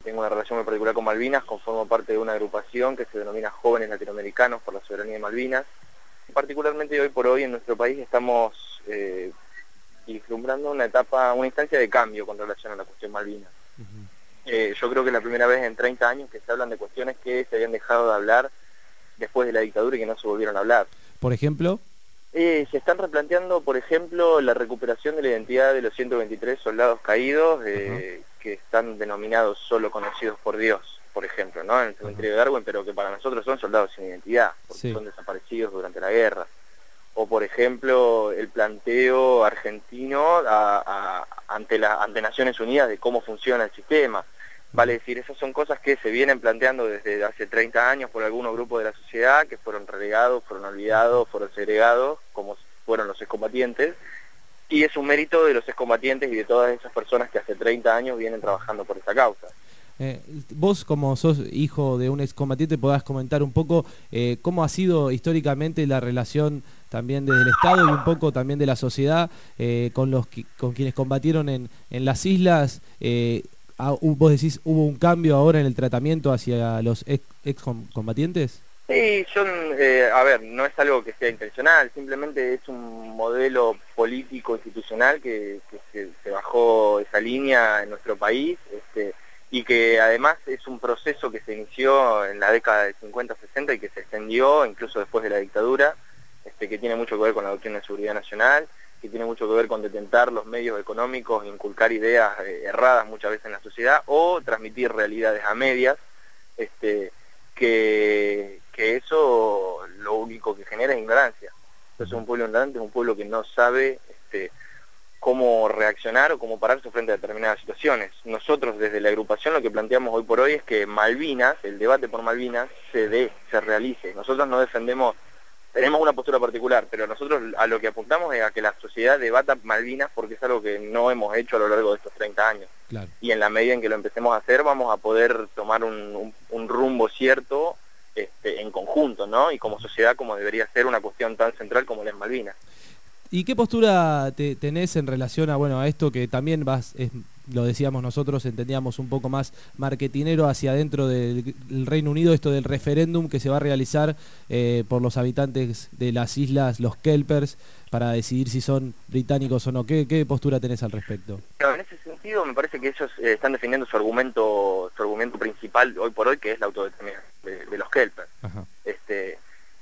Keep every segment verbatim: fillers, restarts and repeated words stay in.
tengo una relación muy particular con Malvinas, conformo parte de una agrupación que se denomina Jóvenes Latinoamericanos por la Soberanía de Malvinas. Particularmente hoy por hoy en nuestro país estamos eh, vislumbrando una etapa, una instancia de cambio con relación a la cuestión Malvinas. Uh-huh. eh, yo creo que es la primera vez en treinta años que se hablan de cuestiones que se habían dejado de hablar después de la dictadura y que no se volvieron a hablar. ¿Por ejemplo? Eh, se están replanteando, por ejemplo, la recuperación de la identidad de los ciento veintitrés soldados caídos, eh, uh-huh. que están denominados solo conocidos por Dios, por ejemplo, ¿no? En el cementerio uh-huh. de Darwin, pero que para nosotros son soldados sin identidad, porque sí. son desaparecidos durante la guerra. O, por ejemplo, el planteo argentino a, a, ante, la, ante Naciones Unidas de cómo funciona el sistema. Vale decir, esas son cosas que se vienen planteando desde hace treinta años por algunos grupos de la sociedad que fueron relegados, fueron olvidados, fueron segregados, como fueron los excombatientes, y es un mérito de los excombatientes y de todas esas personas que hace treinta años vienen trabajando por esa causa. Eh, vos, como sos hijo de un excombatiente, podás comentar un poco eh, cómo ha sido históricamente la relación también desde el Estado y un poco también de la sociedad eh, con los con quienes combatieron en, en las islas. Eh, ¿Vos decís, hubo un cambio ahora en el tratamiento hacia los ex, ex combatientes? Sí, yo, eh, a ver, no es algo que sea intencional, simplemente es un modelo político institucional que, que se, se bajó esa línea en nuestro país, este, y que además es un proceso que se inició en la década de cincuenta sesenta y que se extendió incluso después de la dictadura, este, que tiene mucho que ver con la doctrina de seguridad nacional, que tiene mucho que ver con detentar los medios económicos, inculcar ideas eh, erradas muchas veces en la sociedad, o transmitir realidades a medias, este, que, que eso lo único que genera es ignorancia. Entonces un pueblo ignorante es un pueblo que no sabe este, cómo reaccionar o cómo pararse frente a determinadas situaciones. Nosotros desde la agrupación lo que planteamos hoy por hoy es que Malvinas, el debate por Malvinas, se dé, se realice. Nosotros no defendemos... Tenemos una postura particular, pero nosotros a lo que apuntamos es a que la sociedad debata Malvinas porque es algo que no hemos hecho a lo largo de estos treinta años. Claro. Y en la medida en que lo empecemos a hacer vamos a poder tomar un, un, un rumbo cierto este, en conjunto, ¿no? Y como sociedad como debería ser una cuestión tan central como la es Malvinas. ¿Y qué postura te, tenés en relación a bueno a esto que también vas, es, lo decíamos nosotros, entendíamos un poco más marketinero hacia adentro del, del Reino Unido, esto del referéndum que se va a realizar eh, por los habitantes de las islas, los Kelpers, para decidir si son británicos o no? ¿Qué, qué postura tenés al respecto? Pero en ese sentido me parece que ellos eh, están defendiendo su argumento su argumento principal hoy por hoy, que es la autodeterminación de, de los Kelpers. Ajá. Este,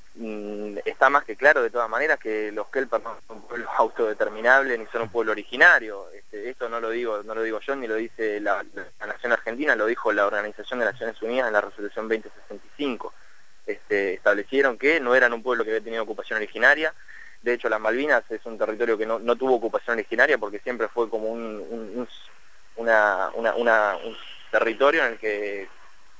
está más que claro de todas maneras que los Kelpers no son un pueblo autodeterminable ni son un pueblo originario. Este, esto no lo digo no lo digo yo ni lo dice la, la Nación Argentina, lo dijo la Organización de Naciones Unidas en la resolución veinte sesenta y cinco. Este, establecieron que no eran un pueblo que había tenido ocupación originaria. De hecho, las Malvinas es un territorio que no, no tuvo ocupación originaria porque siempre fue como un, un, un, una, una, una, un territorio en el que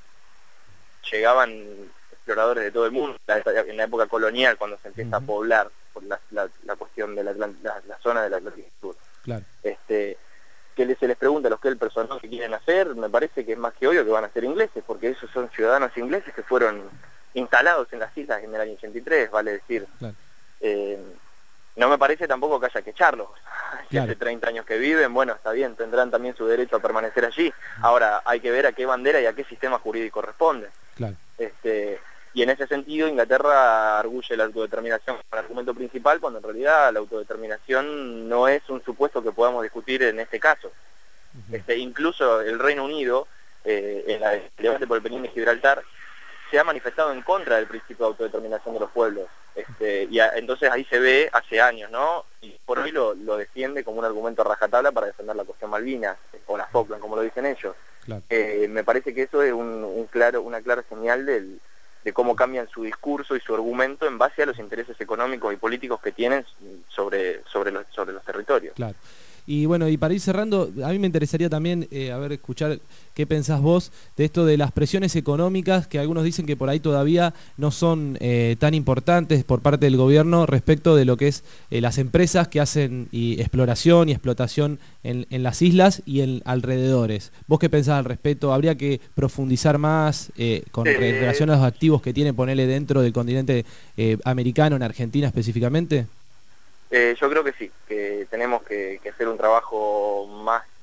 llegaban exploradores de todo el mundo, en la época colonial, cuando se empieza uh-huh. a poblar por la, la, la cuestión de la, la, la zona del Atlántico Sur. Claro. Este, que les, se les pregunta a los que el personal que quieren hacer, me parece que es más que obvio que van a ser ingleses, porque esos son ciudadanos ingleses que fueron instalados en las islas en el año ochenta y tres, vale decir. Claro. Eh, no me parece tampoco que haya que echarlos. Si claro. hace treinta años que viven, bueno, está bien, tendrán también su derecho a permanecer allí. Ahora hay que ver a qué bandera y a qué sistema jurídico responde. Claro. Este, y en ese sentido Inglaterra arguye la autodeterminación como argumento principal, cuando en realidad la autodeterminación no es un supuesto que podamos discutir en este caso. Uh-huh. Este, incluso el Reino Unido, eh, en la, el debate por el Penín de Gibraltar, se ha manifestado en contra del principio de autodeterminación de los pueblos. Este, y a, entonces ahí se ve hace años, ¿no? Y por hoy lo, lo defiende como un argumento a rajatabla para defender la cuestión Malvinas, o las Falkland, como lo dicen ellos. Claro. Eh, me parece que eso es un, un claro, una clara señal del, de cómo cambian su discurso y su argumento en base a los intereses económicos y políticos que tienen sobre, sobre, los, sobre los territorios. Claro. Y bueno, y para ir cerrando, a mí me interesaría también, eh, a ver, escuchar qué pensás vos de esto de las presiones económicas, que algunos dicen que por ahí todavía no son eh, tan importantes por parte del gobierno respecto de lo que es eh, las empresas que hacen y exploración y explotación en, en las islas y en alrededores. ¿Vos qué pensás al respecto? ¿Habría que profundizar más eh, con eh, relación a los activos que tiene, ponerle dentro del continente eh, americano, en Argentina específicamente? Eh, yo creo que sí, que tenemos que, que hacer un trabajo más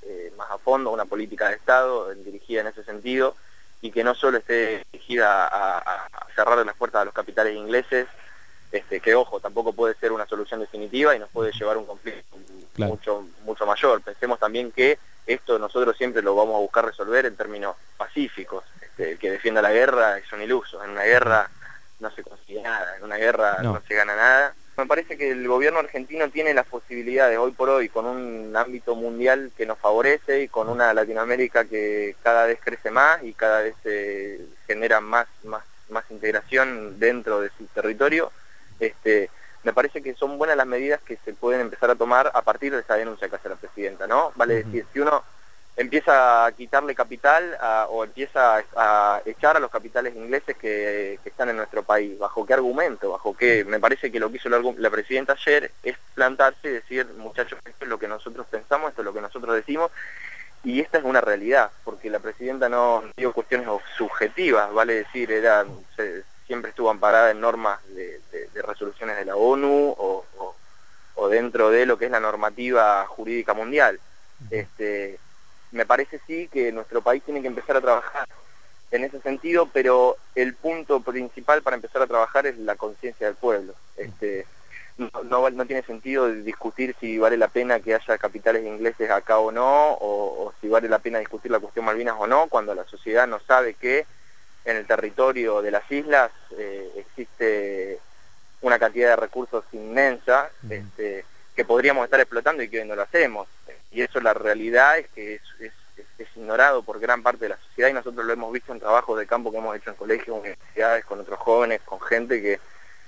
eh, más a fondo, una política de Estado dirigida en ese sentido, y que no solo esté dirigida a, a, a cerrar las puertas a los capitales ingleses, este, que ojo, tampoco puede ser una solución definitiva y nos puede llevar a un conflicto claro. mucho, mucho mayor. Pensemos también que esto nosotros siempre lo vamos a buscar resolver en términos pacíficos. Este, el que defienda la guerra es un iluso, en una guerra no se consigue nada, en una guerra no, no se gana nada. Me parece que el gobierno argentino tiene las posibilidades hoy por hoy, con un ámbito mundial que nos favorece y con una Latinoamérica que cada vez crece más y cada vez se eh, genera más, más, más integración dentro de su territorio. Este, me parece que son buenas las medidas que se pueden empezar a tomar a partir de esa denuncia que hace la presidenta, ¿no? Vale uh-huh. decir, si uno empieza a quitarle capital a, o empieza a, a echar a los capitales ingleses que, que están en nuestro país, ¿bajo qué argumento? ¿Bajo qué? Me parece que lo que hizo la, la presidenta ayer es plantarse y decir, muchachos, esto es lo que nosotros pensamos, esto es lo que nosotros decimos, y esta es una realidad, porque la presidenta no dio cuestiones subjetivas, vale decir, era, se, siempre estuvo amparada en normas de, de, de resoluciones de la ONU o, o, o dentro de lo que es la normativa jurídica mundial. Este, me parece sí que nuestro país tiene que empezar a trabajar en ese sentido, pero el punto principal para empezar a trabajar es la conciencia del pueblo. Este, no, no, no tiene sentido discutir si vale la pena que haya capitales ingleses acá o no, o, o si vale la pena discutir la cuestión Malvinas o no, cuando la sociedad no sabe que en el territorio de las islas eh, existe una cantidad de recursos inmensa este, que podríamos estar explotando y que hoy no lo hacemos. Y eso la realidad es que es, es, es ignorado por gran parte de la sociedad, y nosotros lo hemos visto en trabajos de campo que hemos hecho en colegios, universidades, con otros jóvenes, con gente que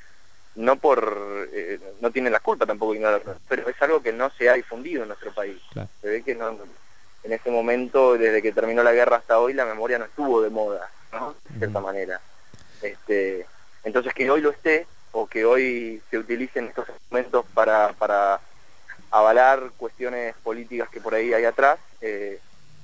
no por eh, no tienen la culpa tampoco de ignorarlo, pero es algo que no se ha difundido en nuestro país. Claro. Se ve que no, en ese momento, desde que terminó la guerra hasta hoy, la memoria no estuvo de moda, ¿no? De cierta uh-huh. manera. Este, entonces que hoy lo esté, o que hoy se utilicen estos momentos para, para avalar cuestiones políticas que por ahí hay atrás, eh,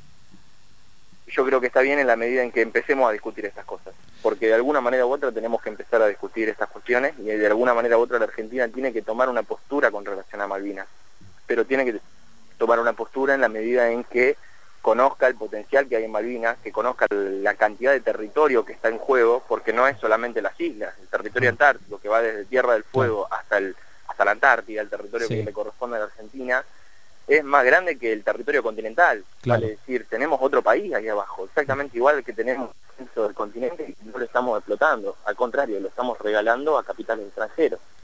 yo creo que está bien en la medida en que empecemos a discutir estas cosas, porque de alguna manera u otra tenemos que empezar a discutir estas cuestiones, y de alguna manera u otra la Argentina tiene que tomar una postura con relación a Malvinas, pero tiene que tomar una postura en la medida en que conozca el potencial que hay en Malvinas, que conozca la cantidad de territorio que está en juego, porque no es solamente las islas, el territorio antártico que va desde Tierra del Fuego hasta el hasta la Antártida, el territorio sí. que le corresponde a la Argentina, es más grande que el territorio continental. Claro. Vale decir, tenemos otro país ahí abajo, exactamente igual que tenemos dentro del continente, y no lo estamos explotando, al contrario, lo estamos regalando a capitales extranjeros.